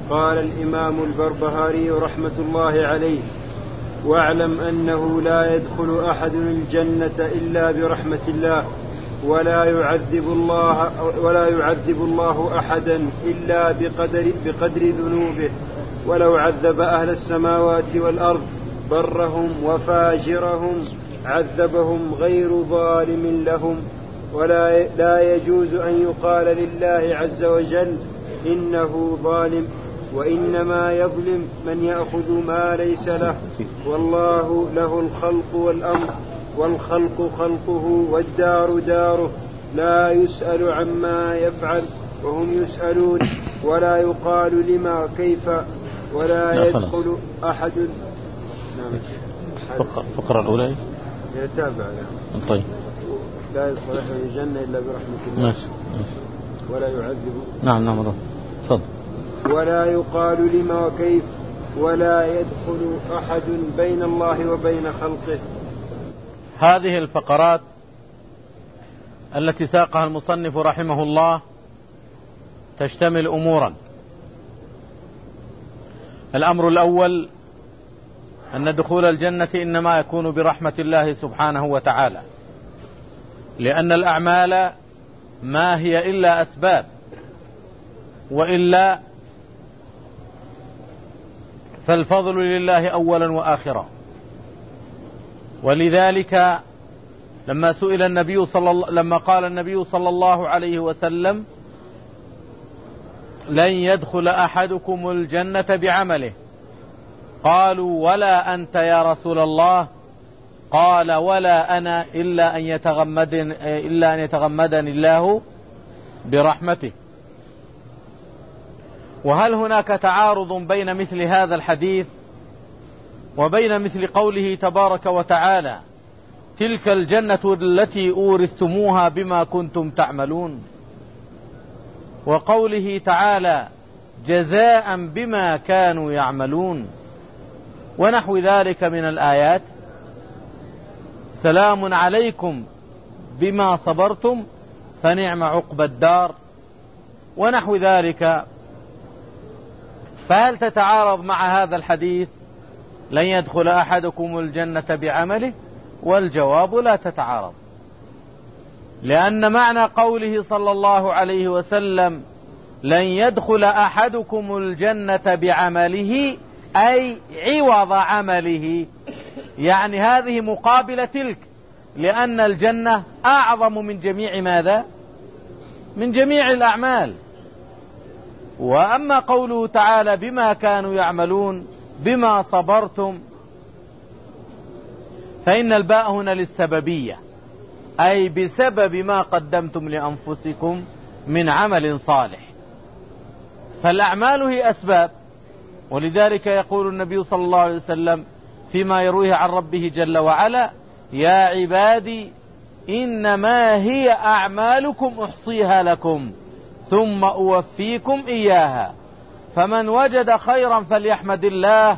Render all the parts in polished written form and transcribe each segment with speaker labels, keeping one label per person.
Speaker 1: قال الإمام البربهاري رحمة الله عليه: واعلم أنه لا يدخل أحد الجنة إلا برحمة الله، ولا يعذب الله أحدا إلا بقدر ذنوبه، ولو عذب أهل السماوات والأرض برهم وفاجرهم عذبهم غير ظالم لهم. لا يجوز أن يقال لله عز وجل إنه ظالم، وإنما يظلم من يأخذ ما ليس له، والله له الخلق والأمر، والخلق خلقه والدار داره، لا يسأل عما يفعل وهم يسألون، ولا يقال لما كيف، ولا يدخل أحد.
Speaker 2: فقرة الأولى
Speaker 1: يتابع.
Speaker 2: طيب.
Speaker 1: لا يدخل أحد الجنة إلا برحمة الله.
Speaker 2: ماشي.
Speaker 1: ولا يعذب.
Speaker 2: نعم تفضل.
Speaker 1: ولا يقال لما وكيف، ولا يدخل أحد بين الله وبين خلقه.
Speaker 2: هذه الفقرات التي ساقها المصنف رحمه الله تشتمل أمورا. الأمر الأول أن دخول الجنة إنما يكون برحمة الله سبحانه وتعالى، لأن الأعمال ما هي إلا أسباب، وإلا فالفضل لله أولا وآخرا. ولذلك لما قال النبي صلى الله عليه وسلم: لن يدخل أحدكم الجنة بعمله، قالوا: ولا أنت يا رسول الله؟ قال: ولا أنا إلا أن يتغمدني الله برحمته. وهل هناك تعارض بين مثل هذا الحديث وبين مثل قوله تبارك وتعالى: تلك الجنة التي أورثتموها بما كنتم تعملون، وقوله تعالى: جزاء بما كانوا يعملون، ونحو ذلك من الآيات: سلام عليكم بما صبرتم فنعم عقبى الدار، ونحو ذلك. فهل تتعارض مع هذا الحديث لن يدخل أحدكم الجنة بعمله؟ والجواب: لا تتعارض، لأن معنى قوله صلى الله عليه وسلم: لن يدخل أحدكم الجنة بعمله أي عوض عمله، يعني هذه مقابل تلك، لأن الجنة أعظم من جميع ماذا؟ من جميع الأعمال. وأما قوله تعالى: بما كانوا يعملون، بما صبرتم، فإن الباء هنا للسببية، أي بسبب ما قدمتم لأنفسكم من عمل صالح. فالأعمال هي أسباب، ولذلك يقول النبي صلى الله عليه وسلم فيما يرويه عن ربه جل وعلا: يا عبادي إنما هي أعمالكم أحصيها لكم ثم أوفيكم إياها، فمن وجد خيرا فليحمد الله،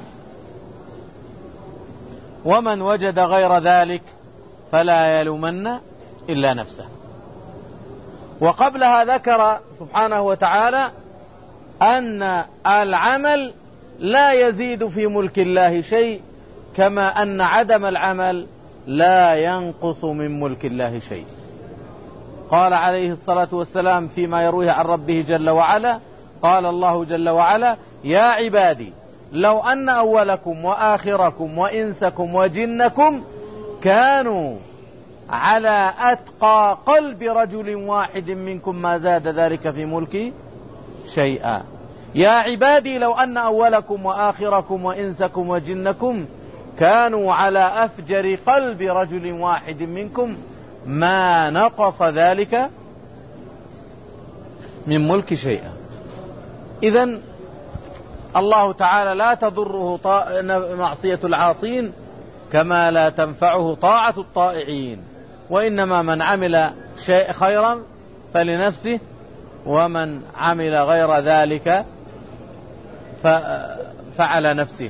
Speaker 2: ومن وجد غير ذلك فلا يلومن إلا نفسه. وقبلها ذكر سبحانه وتعالى أن العمل لا يزيد في ملك الله شيء، كما أن عدم العمل لا ينقص من ملك الله شيء. قال عليه الصلاة والسلام فيما يرويه عن ربه جل وعلا: قال الله جل وعلا: يا عبادي لو أن أولكم وآخركم وإنسكم وجنكم كانوا على أتقى قلب رجل واحد منكم ما زاد ذلك في ملكي شيئا. يا عبادي لو أن أولكم وآخركم وإنسكم وجنكم كانوا على أفجر قلب رجل واحد منكم ما نقص ذلك من ملك شيئا. إذن الله تعالى لا تضره معصية العاصين كما لا تنفعه طاعة الطائعين، وإنما من عمل شيء خيرا فلنفسه، ومن عمل غير ذلك فعلى نفسه.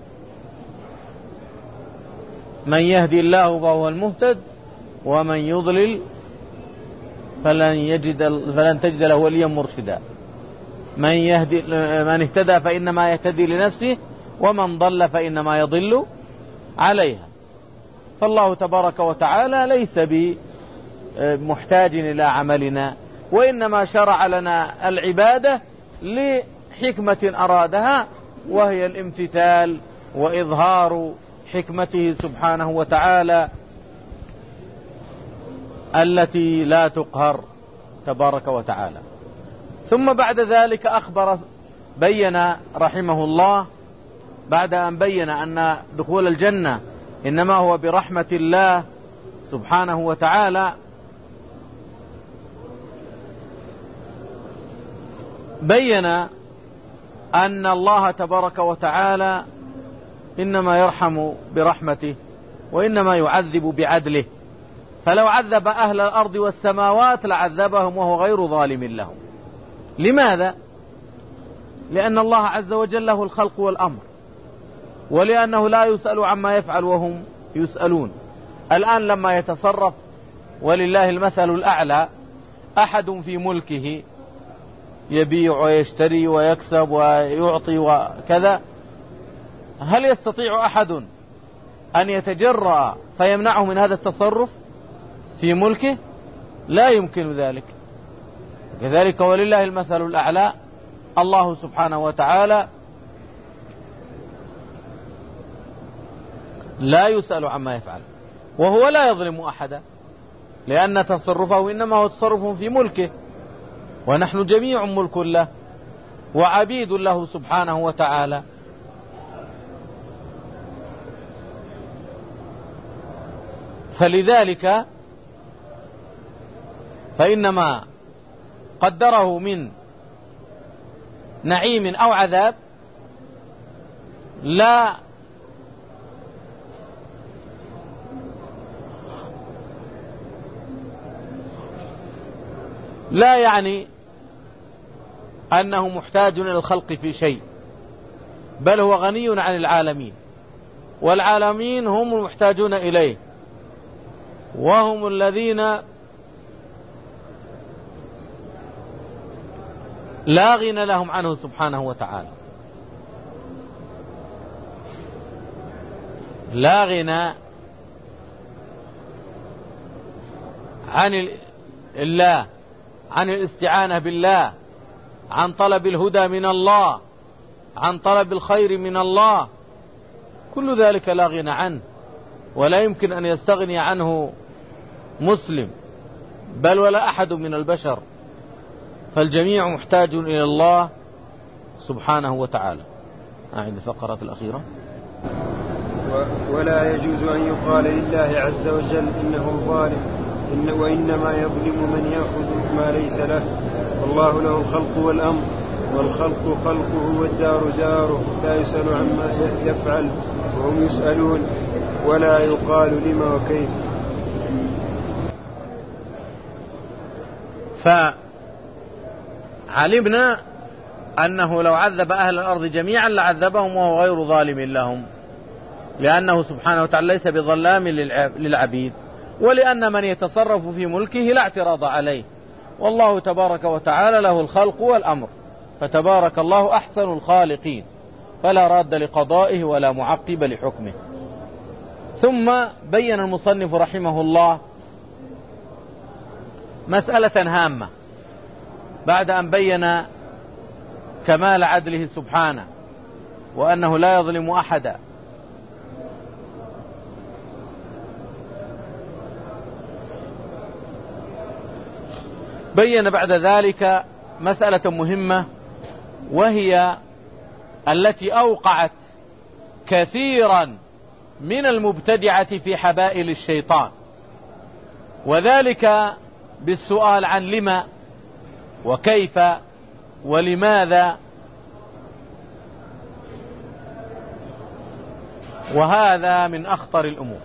Speaker 2: من يهدي الله فهو المهتد، ومن يضلل فلن تجد له وليا مرشدا. من اهتدى فإنما يهتدي لنفسه ومن ضل فإنما يضل عليها. فالله تبارك وتعالى ليس بمحتاج إلى عملنا، وإنما شرع لنا العبادة لحكمة أرادها، وهي الامتثال وإظهار حكمته سبحانه وتعالى التي لا تقهر تبارك وتعالى. ثم بعد ذلك بين رحمه الله بعد أن بين أن دخول الجنة إنما هو برحمة الله سبحانه وتعالى، بين أن الله تبارك وتعالى إنما يرحم برحمته وإنما يعذب بعدله، فلو عذب أهل الأرض والسماوات لعذبهم وهو غير ظالم لهم. لماذا؟ لأن الله عز وجل له الخلق والأمر، ولأنه لا يسأل عما يفعل وهم يسألون. الآن لما يتصرف ولله المثل الأعلى أحد في ملكه يبيع ويشتري ويكسب ويعطي وكذا، هل يستطيع أحد أن يتجرأ فيمنعه من هذا التصرف في ملكه؟ لا يمكن ذلك. كذلك ولله المثل الأعلى، الله سبحانه وتعالى لا يسأل عما يفعل وهو لا يظلم أحدا، لأن تصرفه إنما هو تصرف في ملكه، ونحن جميع ملك له وعبيد له سبحانه وتعالى. فلذلك فإنما قدره من نعيم أو عذاب لا يعني أنه محتاج إلى الخلق في شيء، بل هو غني عن العالمين، والعالمين هم المحتاجون إليه، وهم الذين لا غنى لهم عنه سبحانه وتعالى، لا غنى عن الله، عن الاستعانة بالله، عن طلب الهدى من الله، عن طلب الخير من الله، كل ذلك لا غنى عنه، ولا يمكن أن يستغني عنه مسلم بل ولا أحد من البشر، فالجميع محتاج إلى الله سبحانه وتعالى. أعيد الفقرة الأخيرة.
Speaker 1: ولا يجوز أن يقال لله عز وجل إنه ظالم، وإنما يظلم من يأخذ ما ليس له، والله له الخلق والأمر، والخلق خلقه والدار داره، لا يسأل عما يفعل وهم يسألون، ولا يقال لما وكيف.
Speaker 2: فعلمنا أنه لو عذب أهل الأرض جميعا لعذبهم وهو غير ظالم لهم، لأنه سبحانه وتعالى ليس بظلام للعبيد، ولأن من يتصرف في ملكه لا اعتراض عليه، والله تبارك وتعالى له الخلق والأمر، فتبارك الله أحسن الخالقين، فلا راد لقضائه ولا معقب لحكمه. ثم بين المصنف رحمه الله مسألة هامة بعد أن بين كمال عدله سبحانه وأنه لا يظلم أحدا، بين بعد ذلك مسألة مهمة، وهي التي أوقعت كثيرا من المبتدعة في حبائل الشيطان، وذلك بالسؤال عن لما وكيف ولماذا، وهذا من أخطر الأمور،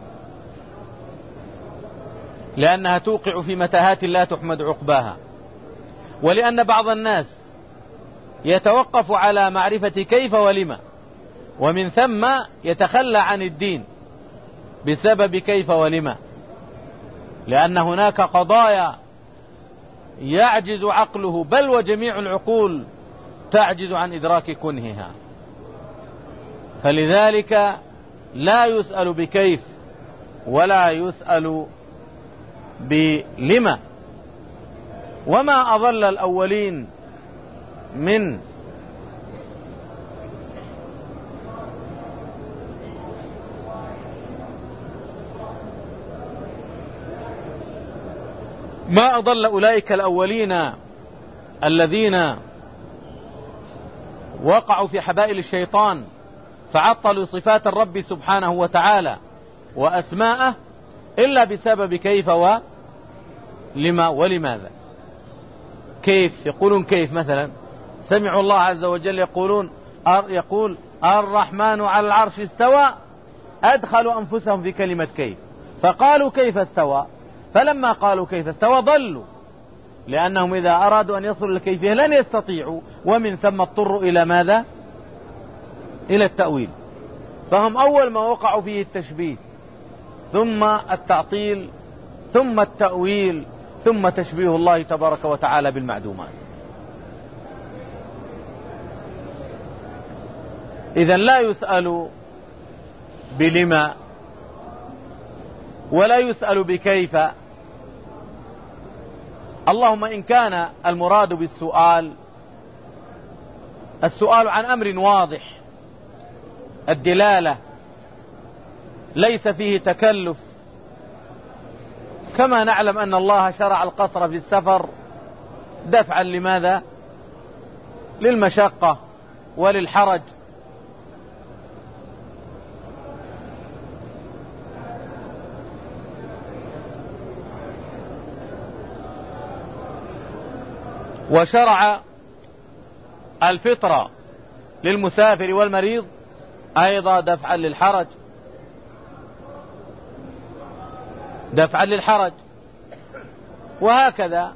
Speaker 2: لأنها توقع في متاهات لا تحمد عقباها، ولأن بعض الناس يتوقف على معرفة كيف ولما، ومن ثم يتخلى عن الدين بسبب كيف ولما، لأن هناك قضايا يعجز عقله بل وجميع العقول تعجز عن إدراك كنهها. فلذلك لا يسأل بكيف ولا يسأل بلما. وما أضل الأولين من ما أضل أولئك الأولين الذين وقعوا في حبائل الشيطان فعطلوا صفات الرب سبحانه وتعالى وأسماءه إلا بسبب كيف ولما ولماذا. كيف يقولون كيف مثلا سمعوا الله عز وجل يقول الرحمن على العرش استوى، أدخلوا أنفسهم في كلمة كيف فقالوا كيف استوى، فلما قالوا كيف استوى ضلوا، لأنهم إذا أرادوا أن يصلوا للكيفية لن يستطيعوا، ومن ثم اضطروا إلى ماذا؟ إلى التأويل. فهم أول ما وقعوا فيه التشبيه ثم التعطيل ثم التأويل ثم تشبيه الله تبارك وتعالى بالمعدومات. إذن لا يسأل بلما ولا يسأل بكيف. اللهم إن كان المراد بالسؤال السؤال عن أمر واضح الدلالة ليس فيه تكلف، كما نعلم أن الله شرع القصر في السفر دفعا لماذا؟ للمشقة وللحرج. وشرع الفطرة للمسافر والمريض أيضا دفعا للحرج، دفعا للحرج، وهكذا.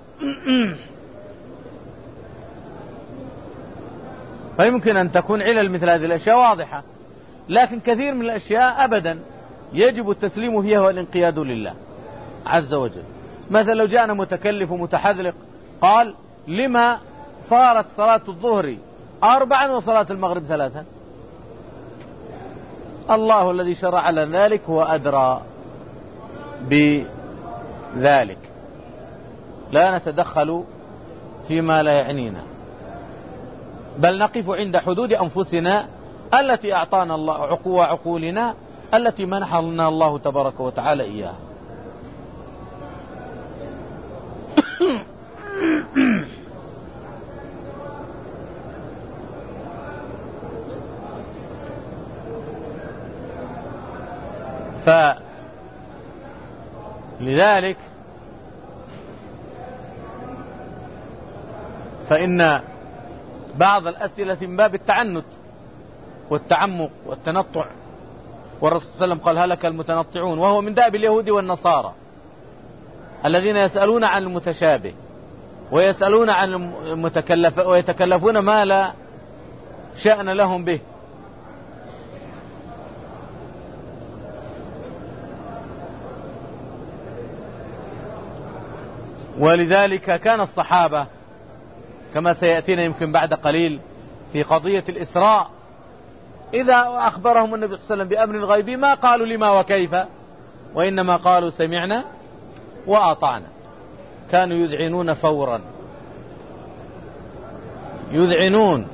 Speaker 2: فيمكن أن تكون علل مثل هذه الأشياء واضحة، لكن كثير من الأشياء أبدا يجب التسليم فيها والانقياد لله عز وجل. مثلا لو جاءنا متكلف ومتحذلق قال لما صارت صلاة الظهر 4 وصلاة المغرب 3؟ الله الذي شرع لنا ذلك هو أدرى بذلك، لا نتدخل فيما لا يعنينا، بل نقف عند حدود أنفسنا التي أعطانا الله عقولنا التي منحنا الله تبارك وتعالى إياها. فلذلك فإن بعض الأسئلة من باب التعنت والتعمق والتنطع، والرسول صلى الله عليه وسلم قال هلك المتنطعون، وهو من دأب اليهود والنصارى الذين يسألون عن المتشابه ويسألون عن المتكلف ويتكلفون ما لا شأن لهم به. ولذلك كان الصحابة كما سيأتينا يمكن بعد قليل في قضية الإسراء إذا أخبرهم النبي صلى الله عليه وسلم بأمر غيبي ما قالوا لما وكيف، وإنما قالوا سمعنا وأطعنا. كانوا يذعنون فورا، يذعنون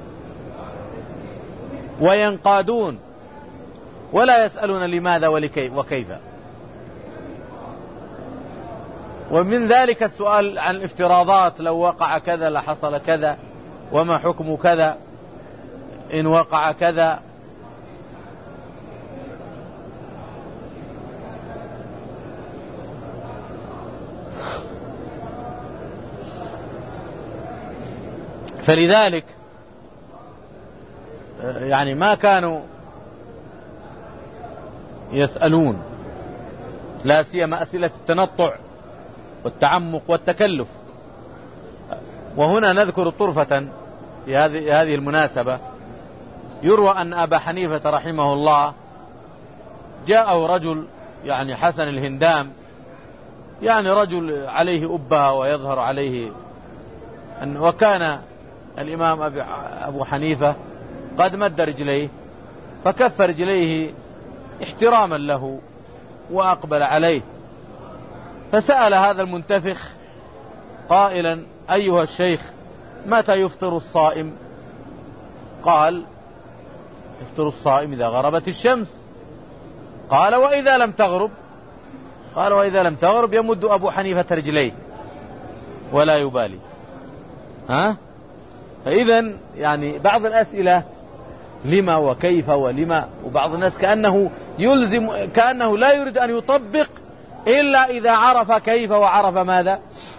Speaker 2: وينقادون ولا يسألون لماذا وكيف. ومن ذلك السؤال عن الافتراضات، لو وقع كذا لحصل كذا، وما حكم كذا إن وقع كذا. فلذلك يعني ما كانوا يسألون، لا سيما أسئلة التنطع والتعمق والتكلف. وهنا نذكر طرفة في هذه المناسبة. يروى أن أبا حنيفة رحمه الله جاءه رجل يعني حسن الهندام، يعني رجل عليه أبهة ويظهر عليه وكان الإمام أبو حنيفة قد مد رجليه فكف رجليه احتراما له وأقبل عليه، فسأل هذا المنتفخ قائلا: أيها الشيخ، متى يفطر الصائم؟ قال: يفطر الصائم إذا غربت الشمس. قال: وإذا لم تغرب؟ قال: وإذا لم تغرب يمد أبو حنيفة رجليه ولا يبالي. فإذا يعني بعض الأسئلة لما وكيف ولما، وبعض الناس كأنه لا يريد أن يطبق إلا إذا عرف كيف وعرف ماذا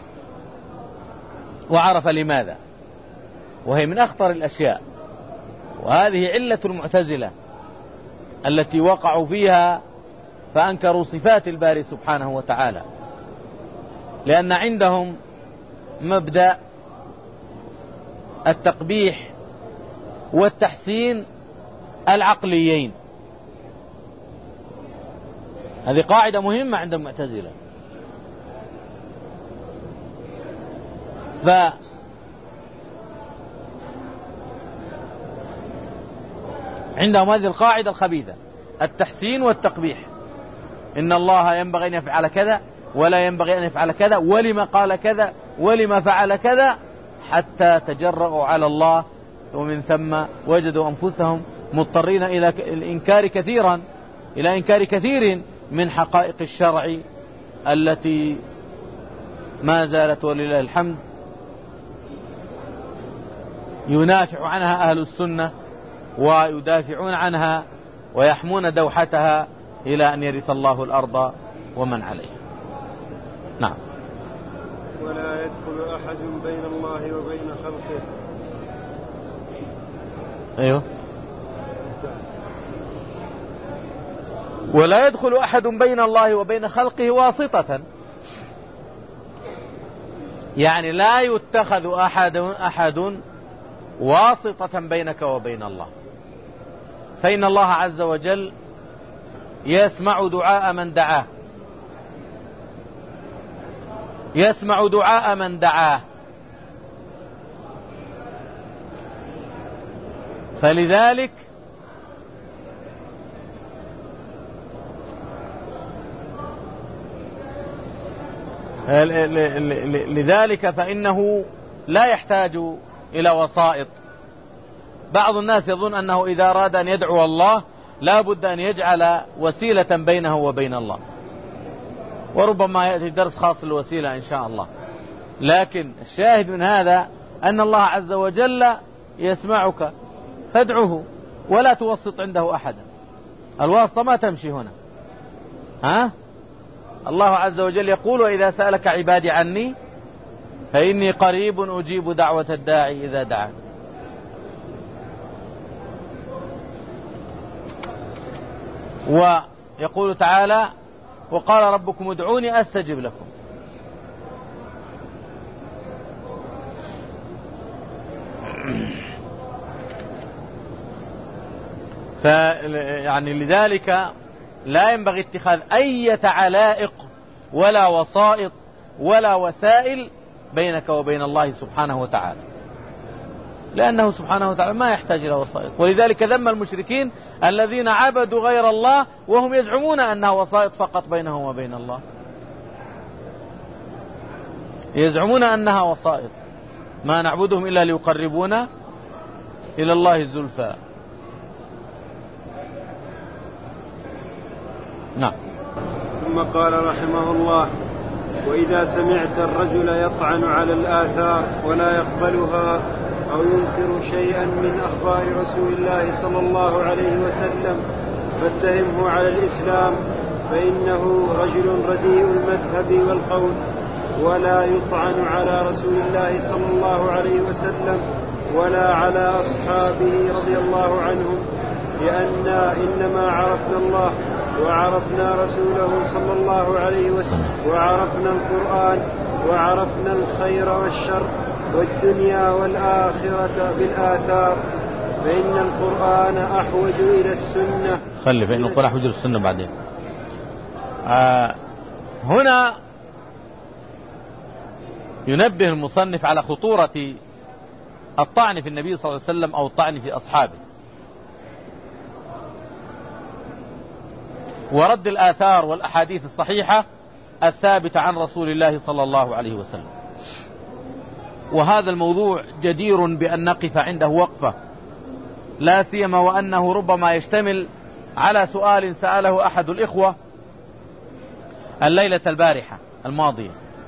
Speaker 2: وعرف لماذا، وهي من أخطر الأشياء. وهذه علة المعتزلة التي وقعوا فيها فأنكروا صفات الباري سبحانه وتعالى، لأن عندهم مبدأ التقبيح والتحسين العقليين. هذه قاعدة مهمة عند المعتزلة. عندهم هذه القاعدة الخبيثة، التحسين والتقبيح. إن الله ينبغي أن يفعل كذا ولا ينبغي أن يفعل كذا، ولما قال كذا ولما فعل كذا، حتى تجرؤوا على الله، ومن ثم وجدوا أنفسهم مضطرين إلى إنكار كثير من حقائق الشرع التي ما زالت ولله الحمد ينافع عنها أهل السنة ويدافعون عنها ويحمون دوحتها إلى أن يرث الله الأرض ومن عليها. نعم.
Speaker 1: ولا يدخل أحد بين الله وبين خلقه.
Speaker 2: أيوه. ولا يدخل أحد بين الله وبين خلقه واسطة، يعني لا يتخذ أحد واسطة بينك وبين الله، فإن الله عز وجل يسمع دعاء من دعاه، فلذلك فإنه لا يحتاج إلى وسائط. بعض الناس يظن أنه إذا أراد أن يدعو الله لا بد أن يجعل وسيلة بينه وبين الله، وربما يأتي درس خاص للوسيلة إن شاء الله. لكن الشاهد من هذا أن الله عز وجل يسمعك فادعه ولا توسط عنده أحدا. الواسطة ما تمشي هنا. الله عز وجل يقول: وإذا سألك عبادي عني فإني قريب أجيب دعوة الداعي إذا دعان. ويقول تعالى: وقال ربكم ادعوني أستجب لكم. يعني لذلك لا ينبغي اتخاذ أي علائق ولا وسائط ولا وسائل بينك وبين الله سبحانه وتعالى، لأنه سبحانه وتعالى ما يحتاج إلى وسائط. ولذلك ذم المشركين الذين عبدوا غير الله وهم يزعمون أنها وسائط فقط بينهم وبين الله، يزعمون أنها وسائط، ما نعبدهم إلا ليقربونا إلى الله الزلفى. نعم.
Speaker 1: ثم قال رحمه الله: وإذا سمعت الرجل يطعن على الآثار ولا يقبلها أو ينكر شيئا من أخبار رسول الله صلى الله عليه وسلم فاتهمه على الإسلام، فإنه رجل رديء المذهب والقول، ولا يطعن على رسول الله صلى الله عليه وسلم ولا على أصحابه رضي الله عنهم، لأننا إنما عرفنا الله وعرفنا رسوله صلى الله عليه وسلم وعرفنا القرآن وعرفنا الخير والشر والدنيا والآخرة بالآثار، فإن القرآن أحوج إلى السنة.
Speaker 2: فإن القرآن أحوج إلى السنة. بعدين هنا ينبه المصنف على خطورة الطعن في النبي صلى الله عليه وسلم أو الطعن في أصحابه، ورد الآثار والأحاديث الصحيحة الثابتة عن رسول الله صلى الله عليه وسلم. وهذا الموضوع جدير بأن نقف عنده وقفة، لا سيما وأنه ربما يشتمل على سؤال سأله أحد الإخوة الليلة البارحة الماضية.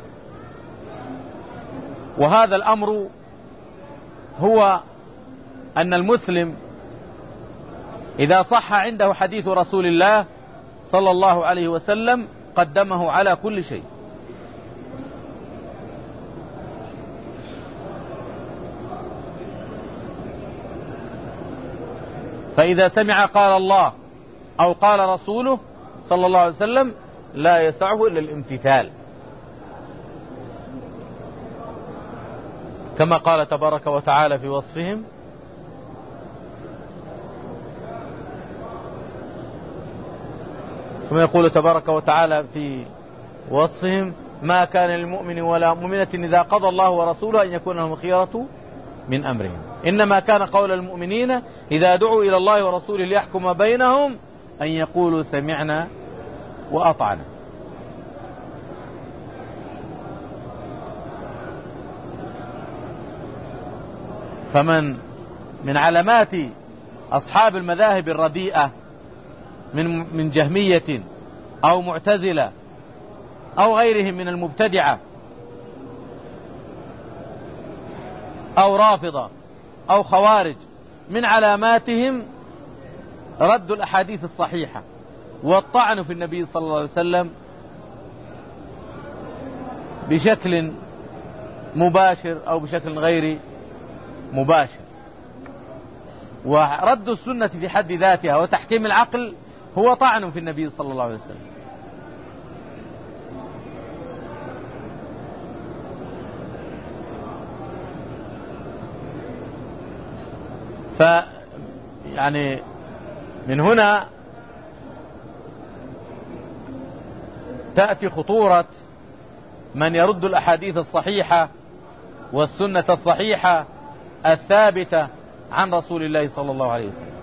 Speaker 2: وهذا الأمر هو أن المسلم إذا صح عنده حديث رسول الله صلى الله عليه وسلم قدمه على كل شيء. فإذا سمع قال الله أو قال رسوله صلى الله عليه وسلم لا يسعه إلا الامتثال، كما قال تبارك وتعالى في وصفهم: كما يقول تبارك وتعالى في وصفهم: ما كان للمؤمن ولا مؤمنة إذا قضى الله ورسوله أن يكون لهم الخيرة من أمرهم، إنما كان قول المؤمنين إذا دعوا إلى الله ورسوله ليحكم بينهم أن يقولوا سمعنا وأطعنا. من علامات أصحاب المذاهب الرديئة من جهمية أو معتزلة أو غيرهم من المبتدعة أو رافضة أو خوارج، من علاماتهم رد الأحاديث الصحيحة والطعن في النبي صلى الله عليه وسلم بشكل مباشر أو بشكل غير مباشر. ورد السنة في حد ذاتها وتحكيم العقل هو طعن في النبي صلى الله عليه وسلم. يعني من هنا تأتي خطورة من يرد الأحاديث الصحيحة والسنة الصحيحة الثابتة عن رسول الله صلى الله عليه وسلم.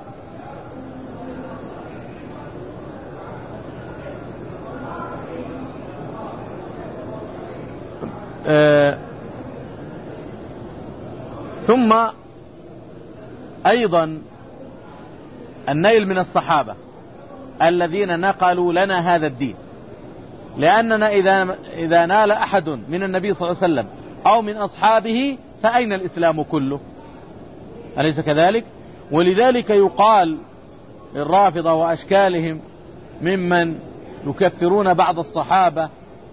Speaker 2: ثم أيضا النيل من الصحابة الذين نقلوا لنا هذا الدين، لأننا إذا نال أحد من النبي صلى الله عليه وسلم أو من أصحابه فأين الإسلام كله؟ أليس كذلك؟ ولذلك يقال الرافضة وأشكالهم ممن يكفرون بعض الصحابة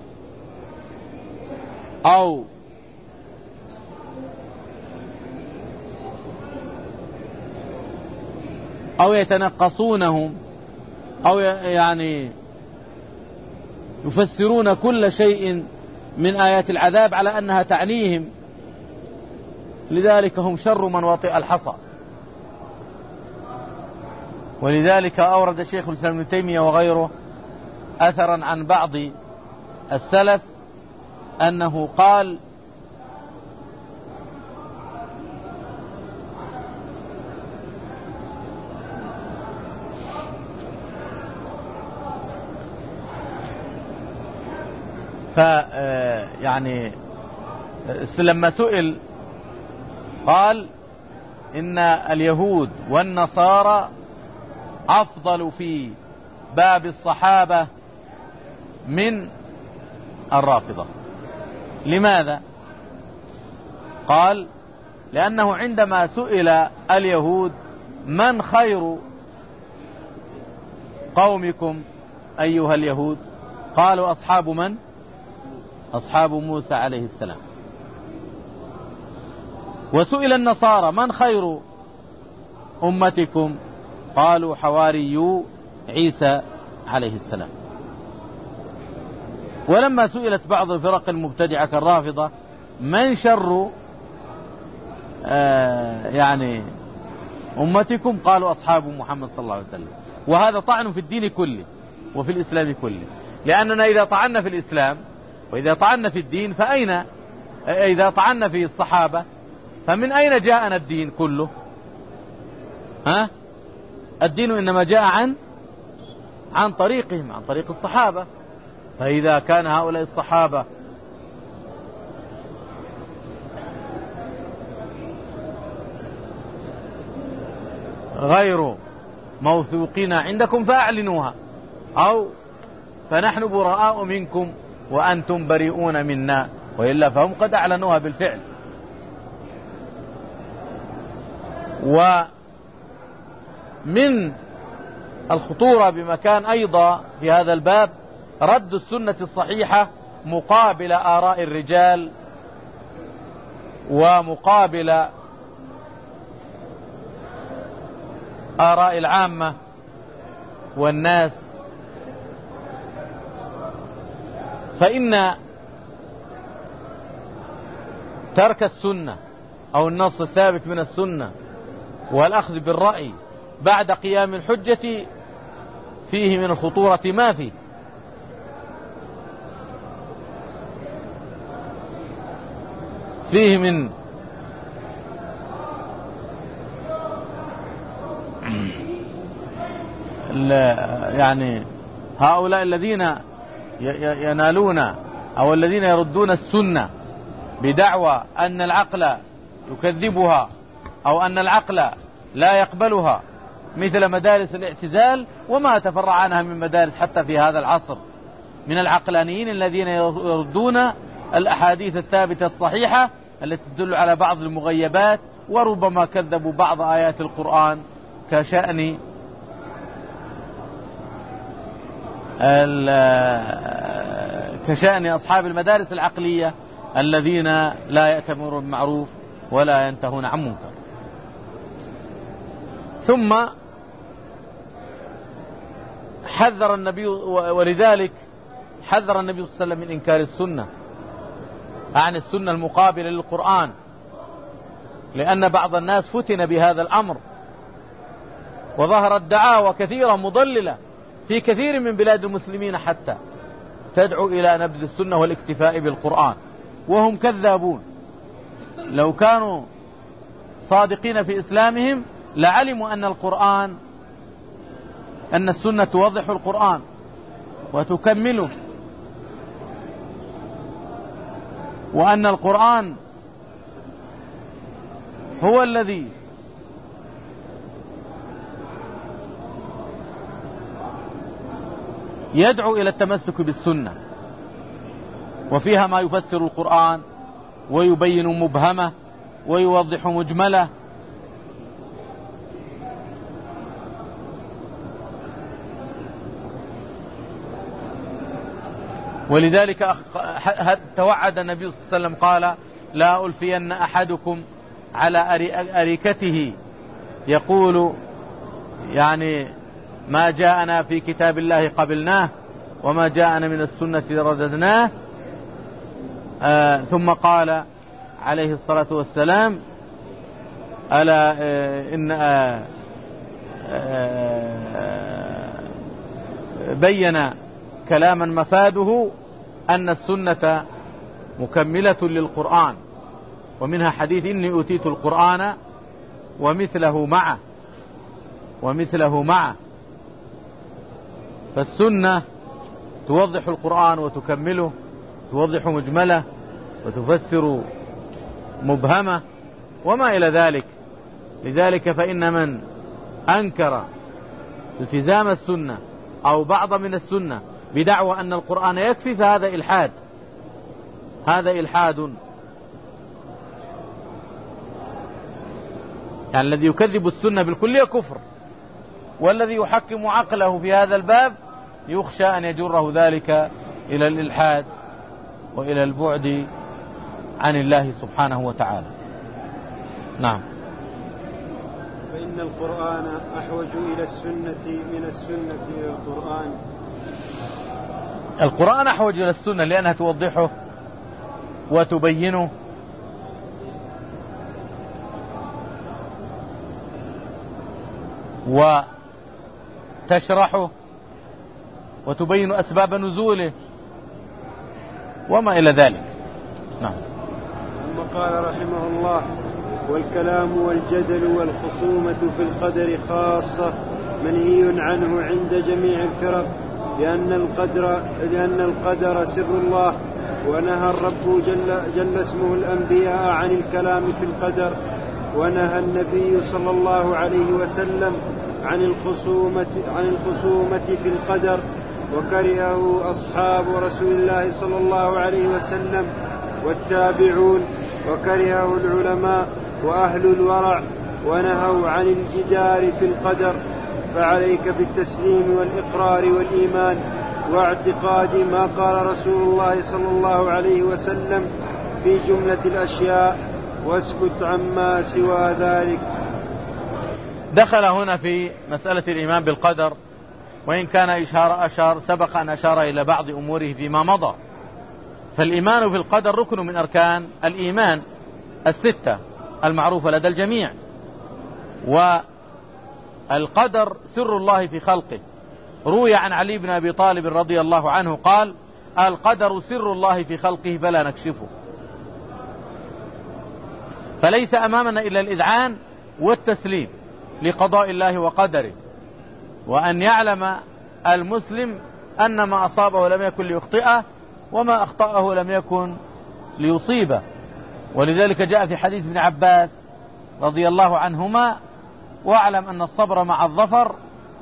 Speaker 2: أو يتنقصونهم أو يعني يفسرون كل شيء من آيات العذاب على أنها تعنيهم، لذلك هم شر من وطئ الحصى. ولذلك أورد شيخ الإسلام ابن تيمية وغيره أثرا عن بعض السلف أنه قال: يعني لما سئل قال: إن اليهود والنصارى أفضل في باب الصحابة من الرافضة. لماذا؟ قال: لأنه عندما سئل اليهود من خير قومكم أيها اليهود، قالوا أصحاب من؟ أصحاب موسى عليه السلام. وسئل النصارى من خير أمتكم، قالوا حواريو عيسى عليه السلام. ولما سئلت بعض الفرق المبتدعة كالرافضة من شر يعني أمتكم، قالوا أصحاب محمد صلى الله عليه وسلم. وهذا طعن في الدين كله وفي الإسلام كله، لأننا إذا طعنا في الإسلام وإذا طعنا في الدين فأين؟ إذا طعنا في الصحابة فمن أين جاءنا الدين كله؟ الدين إنما جاء عن طريقهم، عن طريق الصحابة. فإذا كان هؤلاء الصحابة غير موثوقين عندكم فأعلنوها، أو فنحن براء منكم وأنتم بريئون منا، وإلا فهم قد أعلنوها بالفعل. ومن الخطورة بمكان أيضا في هذا الباب رد السنة الصحيحة مقابل آراء الرجال ومقابل آراء العامة والناس. فإن ترك السنة أو النص الثابت من السنة والأخذ بالرأي بعد قيام الحجة فيه من الخطورة ما فيه. فيه من يعني هؤلاء الذين ينالون أو الذين يردون السنة بدعوى أن العقل يكذبها أو أن العقل لا يقبلها، مثل مدارس الاعتزال وما تفرع عنها من مدارس حتى في هذا العصر من العقلانيين الذين يردون الأحاديث الثابتة الصحيحة التي تدل على بعض المغيبات، وربما كذبوا بعض آيات القرآن كشأن أصحاب المدارس العقلية الذين لا يأتمرون بالمعروف ولا ينتهون عن منكر. ثم حذر النبي، ولذلك حذر النبي صلى الله عليه وسلم من إنكار السنة عن السنة المقابلة للقرآن، لأن بعض الناس فتن بهذا الأمر، وظهرت دعاوى كثيرة مضللة في كثير من بلاد المسلمين حتى تدعو إلى نبذ السنة والاكتفاء بالقرآن، وهم كذابون. لو كانوا صادقين في إسلامهم لعلموا أن السنة توضح القرآن وتكمله، وأن القرآن هو الذي يدعو إلى التمسك بالسنة، وفيها ما يفسر القرآن ويبين مبهمه ويوضح مجمله. ولذلك توعد النبي صلى الله عليه وسلم قال: لا ألفين أحدكم على أريكته يقول يعني ما جاءنا في كتاب الله قبلناه وما جاءنا من السنة رددناه. ثم قال عليه الصلاة والسلام: ألا إن بين كلاما مفاده أن السنة مكملة للقرآن، ومنها حديث: إني أتيت القرآن ومثله معه. فالسنة توضح القرآن وتكمله، توضح مجمله وتفسر مبهمه وما إلى ذلك. لذلك فإن من أنكر التزام السنة أو بعض من السنة بدعوى أن القرآن يكفي فهذا إلحاد، هذا إلحاد. يعني الذي يكذب السنة بالكلية كفر، والذي يحكم عقله في هذا الباب يخشى أن يجره ذلك إلى الإلحاد وإلى البعد عن الله سبحانه وتعالى. نعم.
Speaker 1: فإن القرآن أحوج إلى السنة من السنة إلى القرآن.
Speaker 2: القرآن أحوج إلى السنة لأنها توضحه وتبينه، وتشرحه وتبين أسباب نزوله وما إلى ذلك. نعم.
Speaker 1: ثم قال رحمه الله: والكلام والجدل والخصومة في القدر خاصة منهي عنه عند جميع الفرق، لأن القدر سر الله، ونهى الرب جل اسمه الأنبياء عن الكلام في القدر، ونهى النبي صلى الله عليه وسلم عن الخصومة في القدر، وكرهه أصحاب رسول الله صلى الله عليه وسلم والتابعون، وكرهه العلماء وأهل الورع، ونهوا عن الجدال في القدر. فعليك بالتسليم والإقرار والإيمان واعتقاد ما قال رسول الله صلى الله عليه وسلم في جملة الأشياء، واسكت عما سوى ذلك.
Speaker 2: دخل هنا في مسألة الإيمان بالقدر، وإن كان سبق أن أشار إلى بعض أموره فيما مضى. فالإيمان في القدر ركن من أركان الإيمان الستة المعروفة لدى الجميع، والقدر سر الله في خلقه. روي عن علي بن أبي طالب رضي الله عنه قال: القدر سر الله في خلقه فلا نكشفه. فليس أمامنا إلا الإذعان والتسليم لقضاء الله وقدره، وأن يعلم المسلم أن ما أصابه لم يكن ليخطئه، وما أخطأه لم يكن ليصيبه. ولذلك جاء في حديث ابن عباس رضي الله عنهما: واعلم أن الصبر مع الظفر،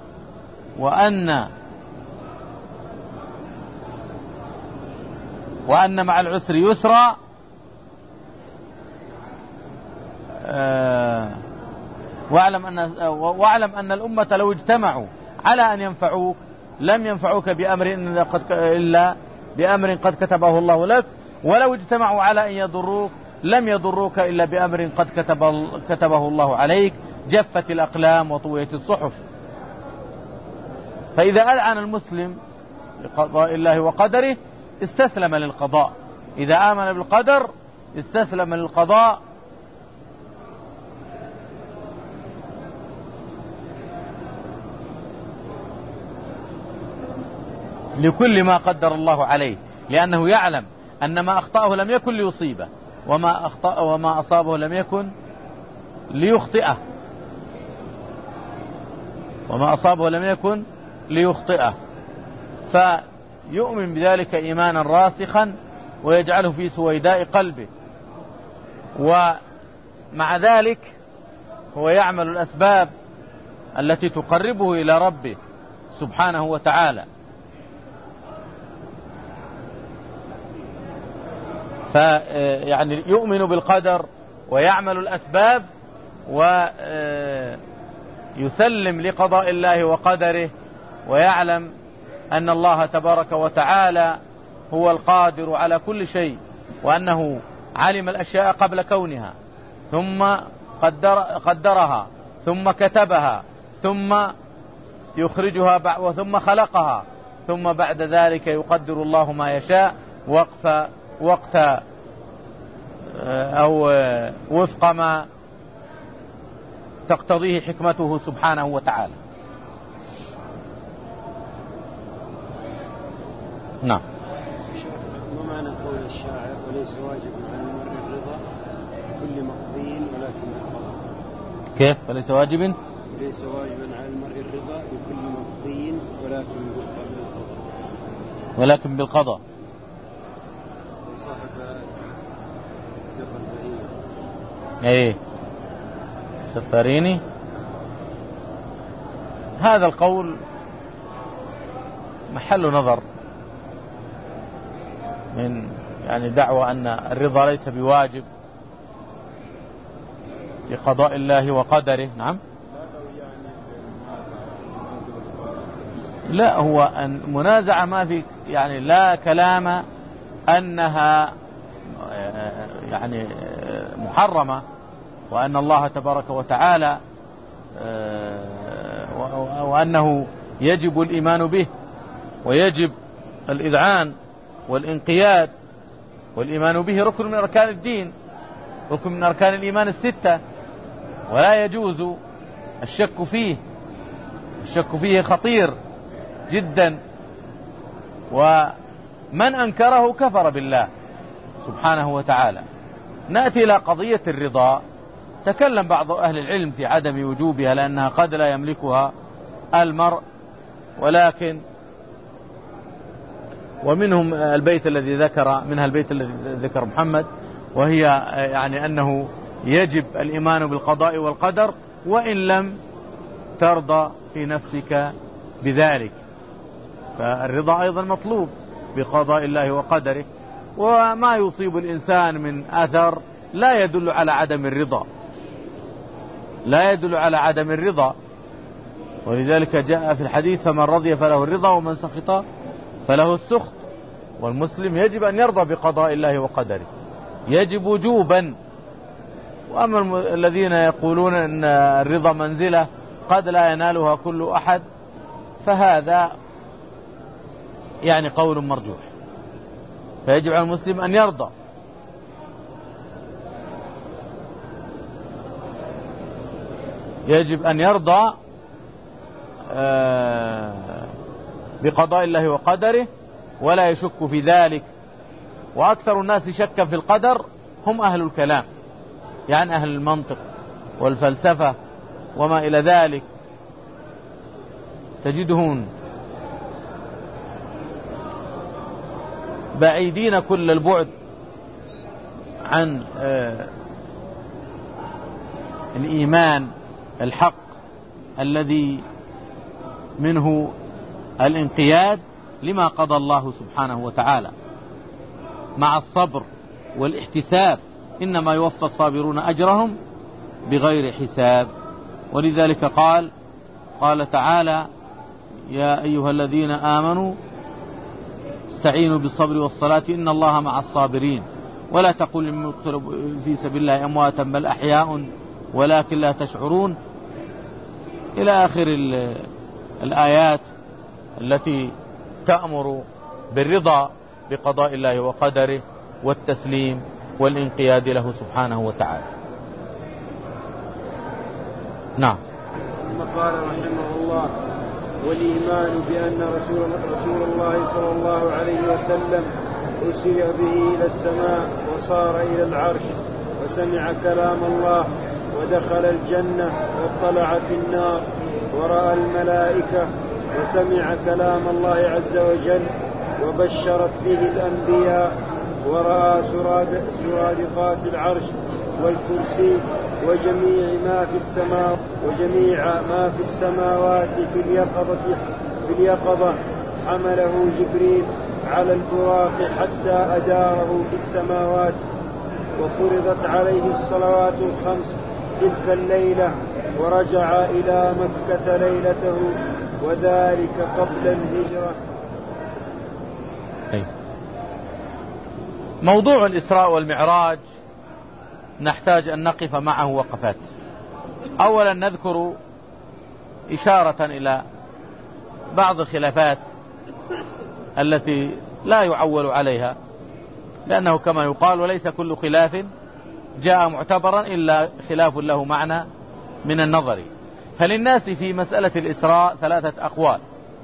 Speaker 2: وأن مع العسر يسرا، واعلم أن الأمة لو اجتمعوا على أن ينفعوك لم ينفعوك إلا بأمر قد كتبه الله لك، ولو اجتمعوا على أن يضروك لم يضروك إلا بأمر قد كتبه الله عليك. جفت الأقلام وطويت الصحف. فإذا أذعن المسلم لقضاء الله وقدره استسلم للقضاء، إذا آمن بالقدر استسلم للقضاء. لكل ما قدر الله عليه، لأنه يعلم أن ما أخطأه لم يكن ليصيبه، وما أصابه لم يكن ليخطئه، فيؤمن بذلك إيمانا راسخا ويجعله في سويداء قلبه. ومع ذلك هو يعمل الأسباب التي تقربه إلى ربه سبحانه وتعالى. فيعني يؤمن بالقدر ويعمل الأسباب ويسلم لقضاء الله وقدره، ويعلم أن الله تبارك وتعالى هو القادر على كل شيء، وأنه علم الأشياء قبل كونها، ثم قدرها، ثم كتبها، ثم يخرجها، وثم خلقها، ثم بعد ذلك يقدر الله ما يشاء وقت أو وفق ما تقتضيه حكمته سبحانه وتعالى. نعم.
Speaker 1: ما معنى قول الشاعر: وليس واجب على المرء الرضا بكل مقضي ولكن بالقضاء؟
Speaker 2: كيف وليس واجبا؟
Speaker 1: ليس واجبا على المرء الرضا بكل مقضي
Speaker 2: ولكن بالقضاء.
Speaker 1: صاحب جبل البهيمة.
Speaker 2: ايه السفاريني. هذا القول محل نظر، من يعني دعوى أن الرضا ليس بواجب بقضاء الله وقدره. نعم. لا، هو منازعة ما في، يعني لا كلام أنها يعني محرمة، وأن الله تبارك وتعالى وأنه يجب الإيمان به، ويجب الإذعان والانقياد، والإيمان به ركن من أركان الدين، ركن من أركان الإيمان الستة، ولا يجوز الشك فيه. الشك فيه خطير جدا، ومن أنكره كفر بالله سبحانه وتعالى. نأتي إلى قضية الرضا تكلم بعض أهل العلم في عدم وجوبها لأنها قد لا يملكها المرء، ولكن ومنهم البيت الذي ذكر منها البيت الذي ذكر محمد، وهي يعني أنه يجب الإيمان بالقضاء والقدر وإن لم ترضى في نفسك بذلك، فالرضا أيضا مطلوب بقضاء الله وقدره. وما يصيب الإنسان من أثر لا يدل على عدم الرضا، لا يدل على عدم الرضا، ولذلك جاء في الحديث فمن رضي فله الرضا ومن سخط فله السخط. والمسلم يجب أن يرضى بقضاء الله وقدره، يجب وجوبا. وأما الذين يقولون أن الرضا منزلة قد لا ينالها كل أحد، فهذا يعني قول مرجوح، فيجب على المسلم أن يرضى. يجب أن يرضى بقضاء الله وقدره ولا يشك في ذلك. وأكثر الناس شكا في القدر هم أهل الكلام، يعني أهل المنطق والفلسفة وما إلى ذلك، تجدهم بعيدين كل البعد عن الإيمان الحق الذي منه الانقياد لما قضى الله سبحانه وتعالى مع الصبر والاحتساب، إنما يوفى الصابرون أجرهم بغير حساب. ولذلك قال تعالى يا أيها الذين آمنوا استعينوا بالصبر والصلاة إن الله مع الصابرين ولا تقل لمن يقتل في سبيل الله أمواتا بل أحياء ولكن لا تشعرون، إلى آخر الآيات التي تأمر بالرضا بقضاء الله وقدره والتسليم والانقياد له سبحانه وتعالى. نعم.
Speaker 1: ثم قال رحمه الله والإيمان بأن رسول الله صلى الله عليه وسلم أسري به إلى السماء وصار إلى العرش وسمع كلام الله ودخل الجنة واطلع في النار ورأى الملائكة وسمع كلام الله عز وجل وبشرت به الأنبياء ورأى سرادقات العرش والكرسي وجميع ما في السماوات في اليقظة حمله جبريل على البراق حتى أداره في السماوات، وفرضت عليه الصلوات الخمس تلك الليلة ورجع إلى مكة ليلته وذلك قبل الهجرة.
Speaker 2: موضوع الإسراء والمعراج نحتاج أن نقف معه وقفات. أولا نذكر إشارة إلى بعض الخلافات التي لا يعول عليها، لأنه كما يقال وليس كل خلاف جاء معتبرا إلا خلاف له معنى من النظر. فللناس في مسألة الإسراء 3 أقوال.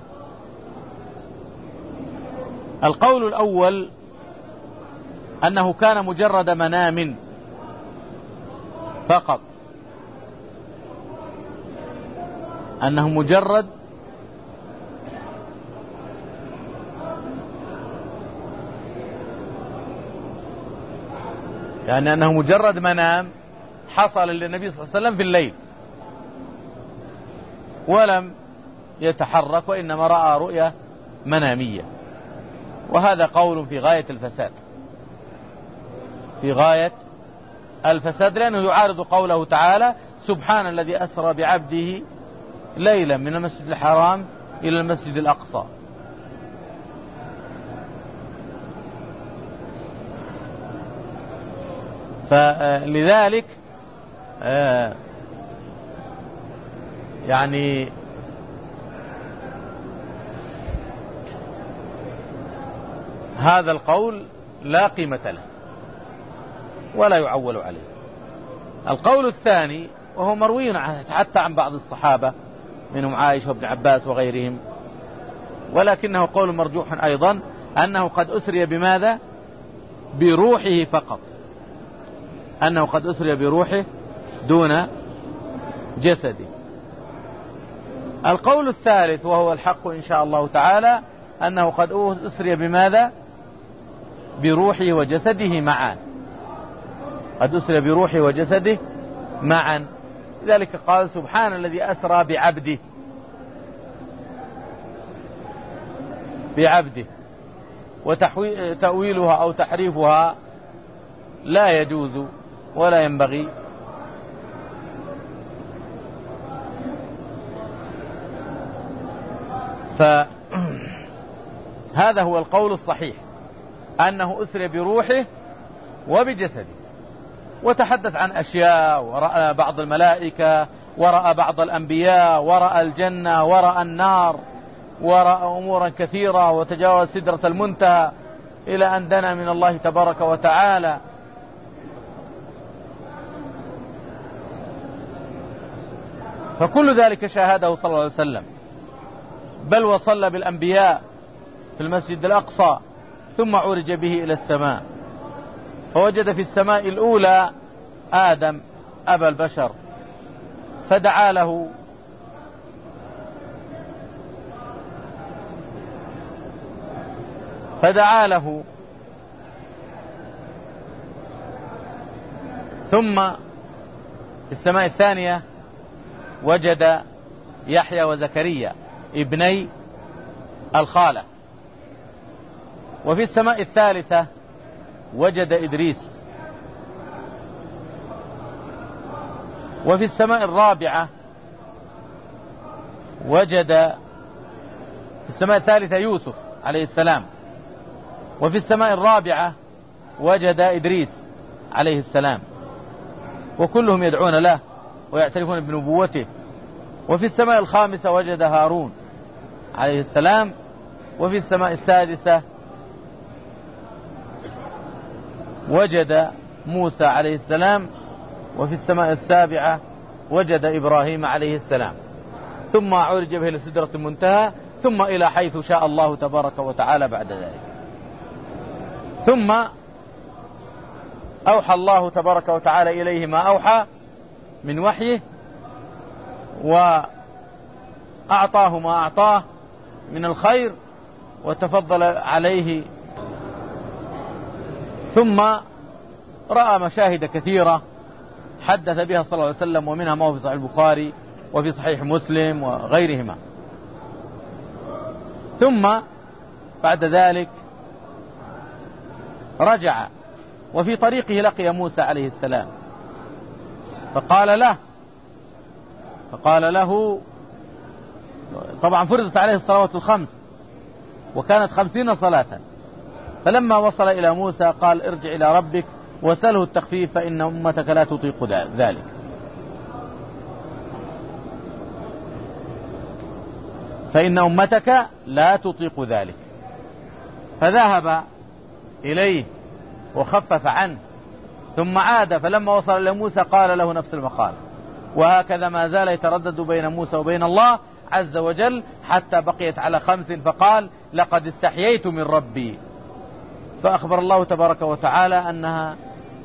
Speaker 2: القول الأول أنه كان مجرد منام فقط، أنه مجرد يعني أنه مجرد منام حصل للنبي صلى الله عليه وسلم في الليل ولم يتحرك وإنما رأى رؤية منامية، وهذا قول في غاية الفساد، في غاية الفساد، لأنه يعارض قوله تعالى سبحان الذي أسرى بعبده ليلا من المسجد الحرام إلى المسجد الأقصى. فلذلك يعني هذا القول لا قيمة له ولا يعول عليه. القول الثاني وهو مروي حتى عن بعض الصحابة منهم عائشة وابن عباس وغيرهم، ولكنه قول مرجوح أيضا، أنه قد أسري بماذا؟ بروحه فقط، أنه قد أسري بروحه دون جسده. القول الثالث وهو الحق إن شاء الله تعالى أنه قد أسري بماذا؟ بروحه وجسده معا، قد أسري بروحه وجسده معا. لذلك قال سبحان الذي أسرى بعبده، وتأويلها أو تحريفها لا يجوز ولا ينبغي. فهذا هو القول الصحيح، أنه أسري بروحه وبجسده، وتحدث عن أشياء، ورأى بعض الملائكة، ورأى بعض الأنبياء، ورأى الجنة، ورأى النار، ورأى أمورا كثيرة، وتجاوز سدرة المنتهى إلى أن دنا من الله تبارك وتعالى. فكل ذلك شاهده صلى الله عليه وسلم، بل وصلى بالأنبياء في المسجد الأقصى، ثم عرج به إلى السماء، فوجد في السماء الأولى آدم أبا البشر، فدعا له ثم في السماء الثانية وجد يحيى وزكريا ابني الخالة، وفي السماء الثالثة وجد إدريس، وفي السماء الرابعة وجد في السماء الثالثة يوسف عليه السلام، وفي السماء الرابعة وجد إدريس عليه السلام، وكلهم يدعون له ويعترفون بنبوته. وفي السماء الخامسة وجد هارون عليه السلام، وفي السماء السادسة وجد موسى عليه السلام، وفي السماء السابعة وجد إبراهيم عليه السلام، ثم عرج به إلى سدرة المنتهى، ثم إلى حيث شاء الله تبارك وتعالى بعد ذلك. ثم أوحى الله تبارك وتعالى إليه ما أوحى من وحيه، وأعطاه ما أعطاه من الخير، وتفضل عليه. ثم رأى مشاهد كثيرة حدث بها صلى الله عليه وسلم، ومنها ما هو في صحيح البخاري وفي صحيح مسلم وغيرهما. ثم بعد ذلك رجع، وفي طريقه لقي موسى عليه السلام، فقال له طبعا فرضت عليه الصلوات الخمس، وكانت 50 صلاة. فلما وصل إلى موسى قال ارجع إلى ربك وسله التخفيف فإن أمتك لا تطيق ذلك. فإن أمتك لا تطيق ذلك. فذهب إليه وخفف عنه، ثم عاد، فلما وصل إلى موسى قال له نفس المقال. وهكذا ما زال يتردد بين موسى وبين الله عز وجل حتى بقيت على 5، فقال لقد استحييت من ربي. فأخبر الله تبارك وتعالى أنها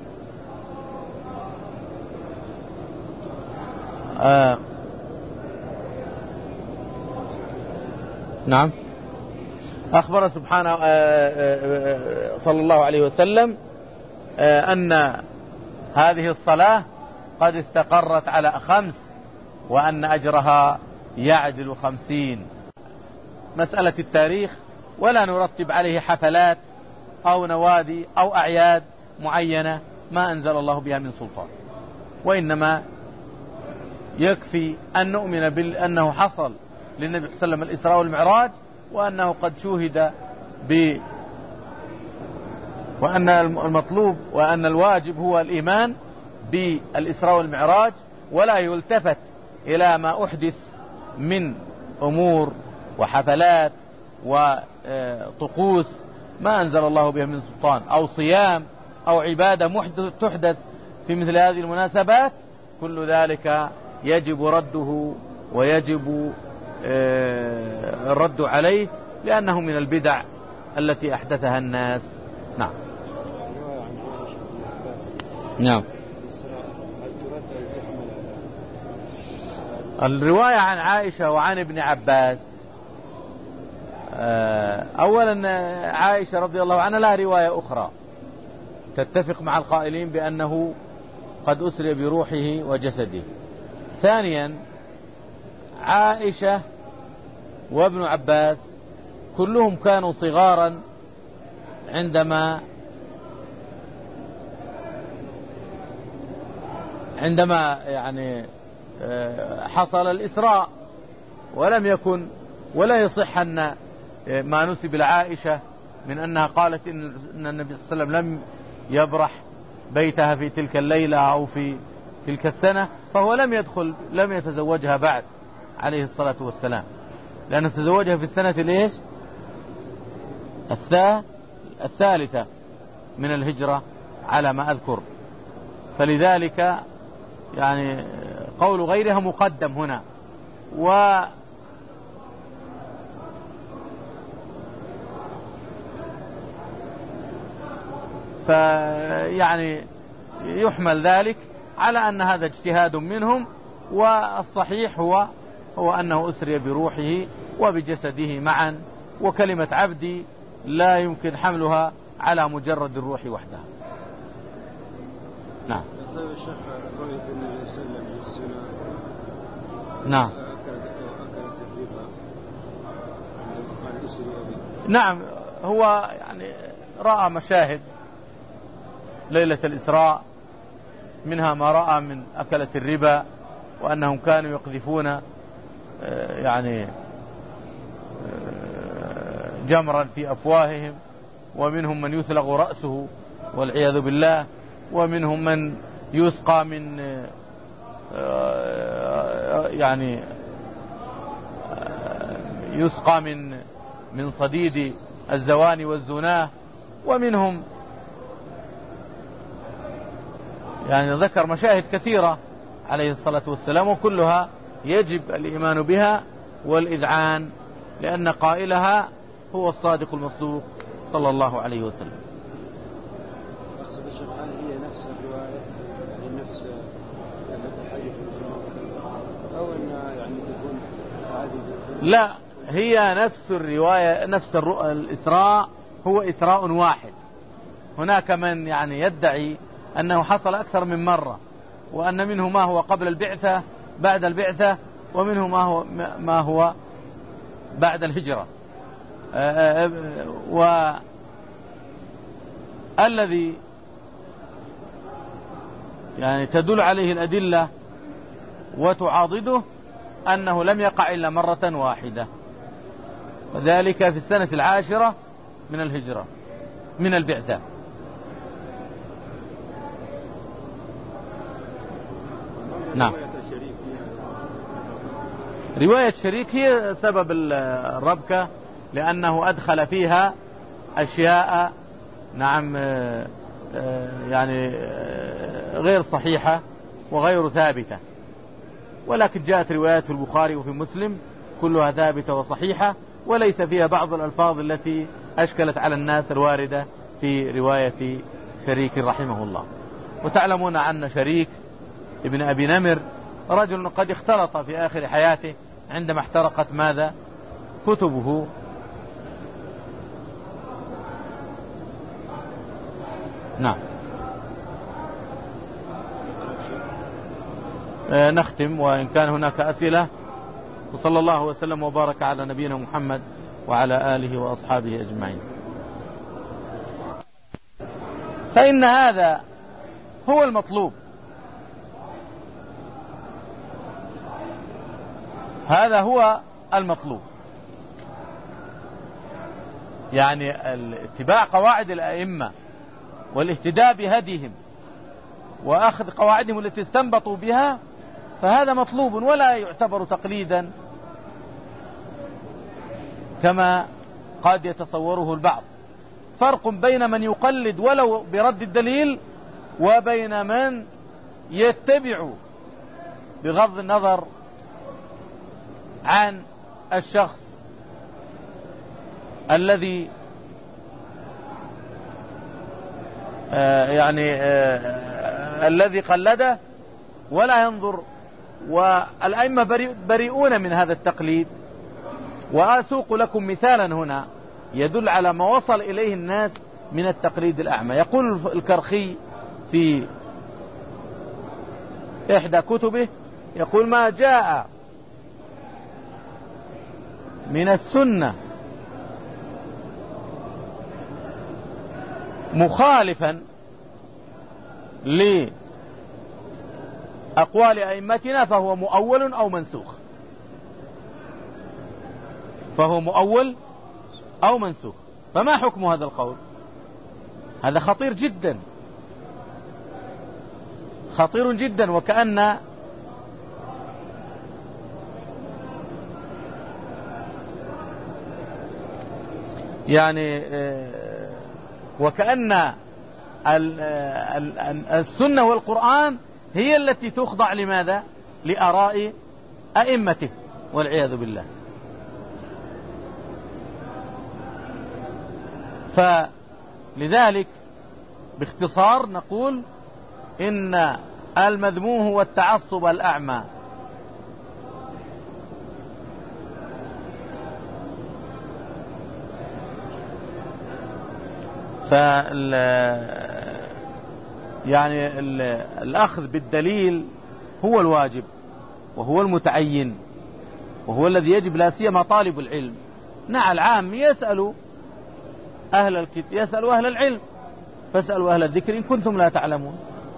Speaker 2: نعم، أخبر سبحانه صلى الله عليه وسلم أن هذه الصلاة قد استقرت على 5، وأن أجرها يعدل 50. مسألة التاريخ ولا نرتب عليه حفلات أو نوادي أو أعياد معينة ما أنزل الله بها من سلطان، وإنما يكفي أن نؤمن بأنه حصل للنبي صلى الله عليه وسلم الإسراء والمعراج، وأنه قد شوهد وأن المطلوب وأن الواجب هو الإيمان بالإسراء والمعراج، ولا يلتفت إلى ما أحدث من أمور وحفلات وطقوس ما أنزل الله بها من سلطان، أو صيام أو عبادة تحدث في مثل هذه المناسبات. كل ذلك يجب رده ويجب الرد عليه، لأنه من البدع التي أحدثها الناس. نعم.
Speaker 1: نعم.
Speaker 2: الرواية عن عائشة وعن ابن عباس، أولا عائشة رضي الله عنها لها رواية أخرى تتفق مع القائلين بأنه قد أسري بروحه وجسده. ثانيا عائشة وابن عباس كلهم كانوا صغارا عندما يعني حصل الإسراء، ولم يكن ولا يصح أن ما نسب لعائشة من أنها قالت إن النبي صلى الله عليه وسلم لم يبرح بيتها في تلك الليلة أو في تلك السنة، فهو لم يتزوجها بعد عليه الصلاة والسلام، لأنه تزوجها في السنة الإيش الثالثة من الهجرة على ما أذكر، فلذلك يعني قول غيرها مقدم هنا. فيعني يحمل ذلك على أن هذا اجتهاد منهم، والصحيح هو أنه أسري بروحه وبجسده معا، وكلمة عبدي لا يمكن حملها على مجرد الروح وحدها. نعم.
Speaker 1: طيب الشيخ، رؤية النبي صلى الله عليه وسلم
Speaker 2: نعم.
Speaker 1: أكلت الربا قال أسري أبي.
Speaker 2: نعم، هو يعني رأى مشاهد ليلة الإسراء، منها ما رأى من أكلة الربا، وأنهم كانوا يقذفون يعني جمرا في أفواههم، ومنهم من يثلغ رأسه والعياذ بالله، ومنهم من يسقى من يعني يسقى من صديد الزواني والزناه، ومنهم يعني ذكر مشاهد كثيرة عليه الصلاة والسلام، وكلها يجب الإيمان بها والإذعان، لأن قائلها هو الصادق المصدوق صلى الله عليه وسلم.
Speaker 1: أقصد الشيخ، هل هي نفس الرواية، يعني نفس التي حدثت في مكة، أو أنها يعني تكون هذه؟
Speaker 2: لا، هي نفس الرواية، نفس الإسراء هو إسراء واحد. هناك من يعني يدعي أنه حصل أكثر من مرة، وأن منه ما هو قبل البعثة بعد البعثة، ومنه ما هو بعد الهجرة. والذي يعني تدل عليه الأدلة وتعاضده أنه لم يقع إلا مرة واحدة، وذلك في السنة 10 من الهجرة من البعثة. نعم. رواية شريك هي سبب الربكة، لأنه أدخل فيها أشياء نعم يعني غير صحيحة وغير ثابتة، ولكن جاءت روايات في البخاري وفي مسلم كلها ثابتة وصحيحة، وليس فيها بعض الألفاظ التي أشكلت على الناس الواردة في رواية شريك رحمه الله. وتعلمون أن شريك ابن أبي نمر رجل قد اختلط في آخر حياته عندما احترقت ماذا كتبه. نعم. نختم وإن كان هناك أسئلة، وصلى الله وسلم وبارك على نبينا محمد وعلى آله وأصحابه أجمعين. فإن هذا هو المطلوب، هذا هو المطلوب، يعني اتباع قواعد الأئمة والاهتداء بهديهم وأخذ قواعدهم التي استنبطوا بها، فهذا مطلوب ولا يعتبر تقليدا كما قد يتصوره البعض. فرق بين من يقلد ولو برد الدليل، وبين من يتبع بغض النظر عن الشخص الذي الذي قلده، ولا ينظر والأئمة بريئون من هذا التقليد. وأسوق لكم مثالا هنا يدل على ما وصل إليه الناس من التقليد الأعمى. يقول الكرخي في إحدى كتبه، يقول: ما جاء من السنة مخالفا لأقوال أئمتنا فهو مؤول أو منسوخ، فهو مؤول أو منسوخ. فما حكم هذا القول؟ هذا خطير جدا، خطير جدا. وكأن وكأن السنة والقرآن هي التي تخضع لماذا؟ لآراء أئمته والعياذ بالله. فلذلك باختصار نقول إن المذموم هو التعصب الأعمى. الأخذ بالدليل هو الواجب وهو المتعين وهو الذي يجب، لا سيما طالب العلم. العام يسأل أهل العلم، فاسألوا أهل الذكر إن كنتم لا تعلمون.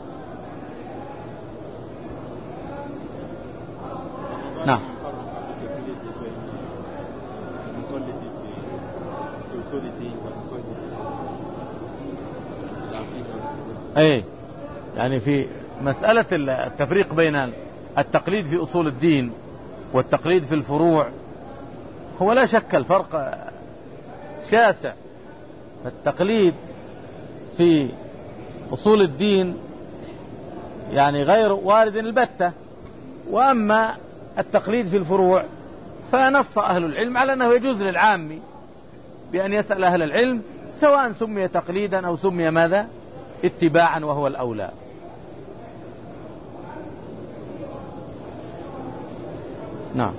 Speaker 2: نعم. اي يعني في مسألة التفريق بين التقليد في أصول الدين والتقليد في الفروع، هو لا شك الفرق شاسع. التقليد في أصول الدين غير وارد البتة، وأما التقليد في الفروع فنص أهل العلم على أنه يجوز للعام بأن يسأل أهل العلم، سواء سمي تقليدا أو سمي ماذا؟ اتباعا، وهو الأولى. نعم.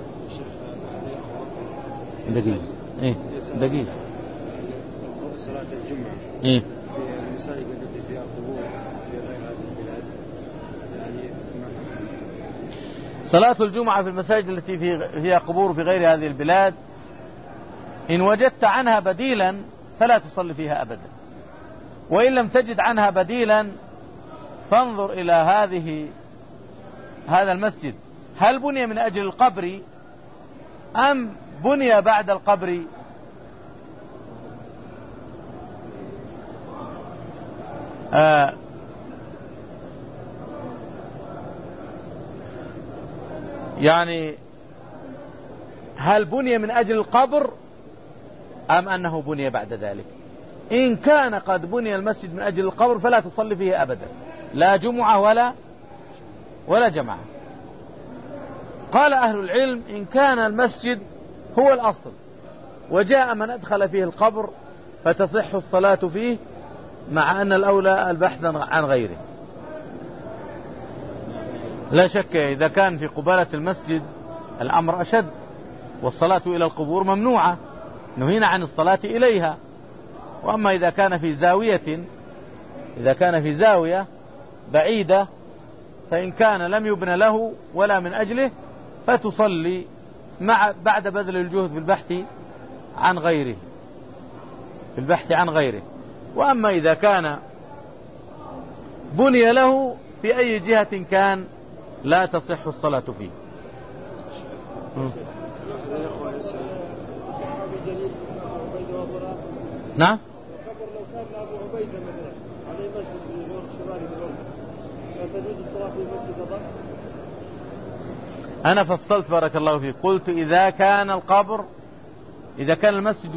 Speaker 2: دقيقة. دقيقة.
Speaker 1: صلاة الجمعة
Speaker 2: في
Speaker 1: المساجد التي فيها قبور في غير هذه البلاد،
Speaker 2: صلاة الجمعة في المساجد التي فيها قبور في غير هذه البلاد، إن وجدت عنها بديلا فلا تصلي فيها أبدا، وإن لم تجد عنها بديلا فانظر إلى هذا المسجد هل بني من أجل القبر أم بني بعد القبر؟ هل بني من أجل القبر أم أنه بني بعد ذلك؟ إن كان قد بني المسجد من أجل القبر فلا تصلي فيه أبدا، لا جمعة ولا جمعة. قال أهل العلم إن كان المسجد هو الأصل وجاء من أدخل فيه القبر فتصح الصلاة فيه، مع أن الأولى البحث عن غيره. لا شك إذا كان في قبالة المسجد الأمر أشد، والصلاة إلى القبور ممنوعة، نهينا عن الصلاة إليها. وأما إذا كان في زاوية بعيدة، فإن كان لم يبنى له ولا من أجله فتصلي بعد بذل الجهد في البحث عن غيره. وأما إذا كان بني له في أي جهة كان لا تصح الصلاة فيه. نعم.
Speaker 1: لو كان أبو عبيدة مثلا عليه مسجد في الجور الشمالي بالأردن، فتجوز الصلاة في المسجد أضل؟
Speaker 2: أنا فصلت بارك الله فيك، قلت إذا كان المسجد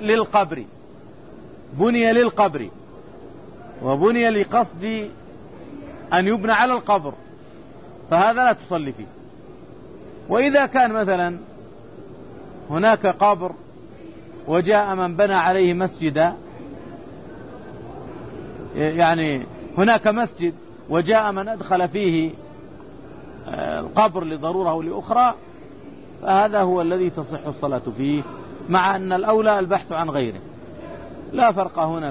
Speaker 2: بني للقبر وبني لقصد أن يبنى على القبر فهذا لا تصلي فيه. وإذا كان مثلا هناك قبر وجاء من بنى عليه مسجدا، هناك مسجد وجاء من أدخل فيه القبر لضرورة أو لأخرى فهذا هو الذي تصح الصلاة فيه، مع أن الأولى البحث عن غيره. لا فرق هنا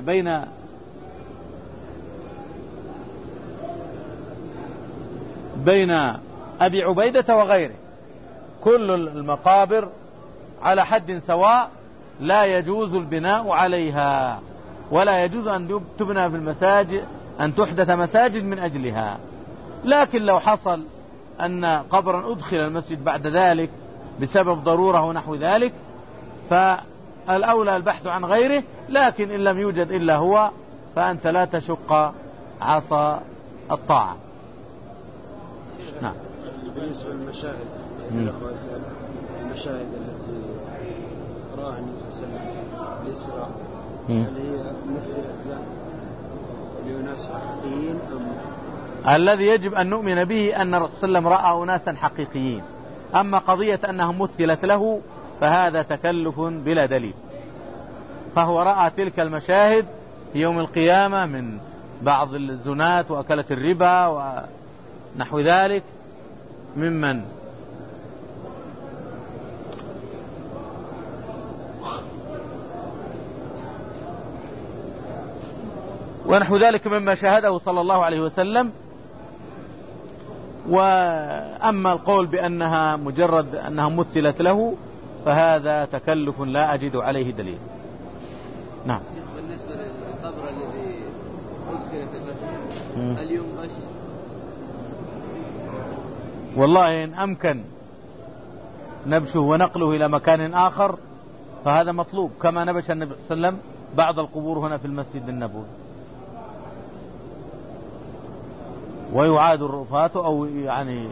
Speaker 2: بين أبي عبيدة وغيره، كل المقابر على حد سواء، لا يجوز البناء عليها، ولا يجوز أن تبنى في المساجد، أن تحدث مساجد من أجلها. لكن لو حصل أن قبرا أدخل المسجد بعد ذلك بسبب ضرورة ونحو ذلك فالأولى البحث عن غيره، لكن إن لم يوجد إلا هو فأنت لا تشق عصا الطاعة. نعم.
Speaker 1: بالنسبة للمشاهد المشاهد التي رآها النبي صلى الله عليه وسلم الإسراء، هل هي مثلت له لأناس حقيقيين
Speaker 2: الذي يجب أن نؤمن به أن الرسول صلى الله عليه وسلم رأى أناسا حقيقيين. أما قضية أنها مثلت له فهذا تكلف بلا دليل، فهو رأى تلك المشاهد في يوم القيامة من بعض الزناة وأكلة الربا ونحو ذلك ممن ونحو ذلك مما شاهده صلى الله عليه وسلم. وأما القول بأنها مجرد أنها مثلت له فهذا تكلف لا أجد عليه دليل. نعم.
Speaker 3: بالنسبة للقبر الذي أدخل في المسجد هل ينبش؟
Speaker 2: والله إن أمكن نبشه ونقله إلى مكان آخر فهذا مطلوب، كما نبش النبي صلى الله عليه وسلم بعض القبور هنا في المسجد النبوي، ويعاد الرفات أو يعني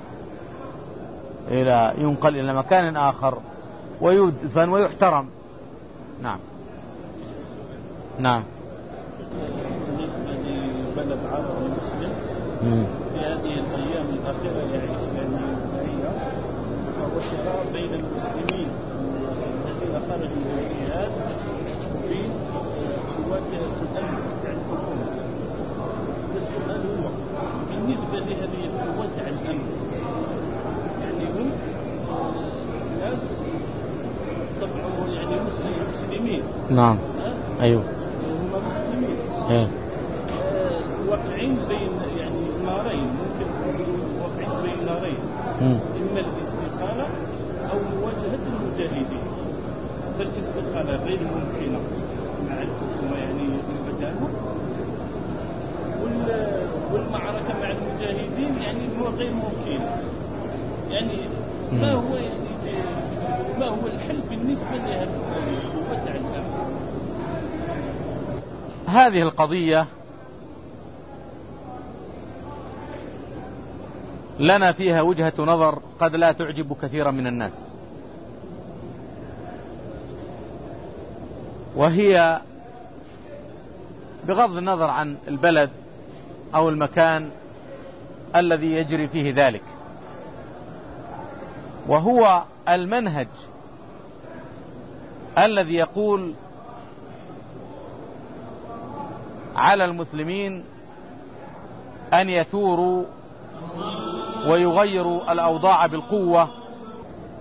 Speaker 2: ينقل إلى مكان آخر ويدفن ويحترم. نعم. نعم.
Speaker 4: بالنسبة لبلد عربي مسلم في هذه الأيام الأخيرة يعيش الوضعية وشراء بين المسلمين الذين خرجوا من الجهاد وبين مواجهة الأمن عن الحكومة. السؤال هو بالنسبة لهذه القوات عن الأمن، يعني هم ناس طبعا يعني مسلمين.
Speaker 2: نعم. أيوه.
Speaker 4: هم مسلمين. واقعين بين يعني نارين، ممكن واقعين بين نارين، إما الاستقالة أو مواجهة المجاهدين. فالاستقالة غير ممكنة مع الحكومة يعني المدانة، والمعركة مع المجاهدين يعني هو غير ممكن. يعني ما هو الحل بالنسبة لهذه القوات على الأمن؟
Speaker 2: هذه القضية لنا فيها وجهة نظر قد لا تعجب كثيرا من الناس، وهي بغض النظر عن البلد أو المكان الذي يجري فيه ذلك، وهو المنهج الذي يقول على المسلمين أن يثوروا ويغيروا الأوضاع بالقوة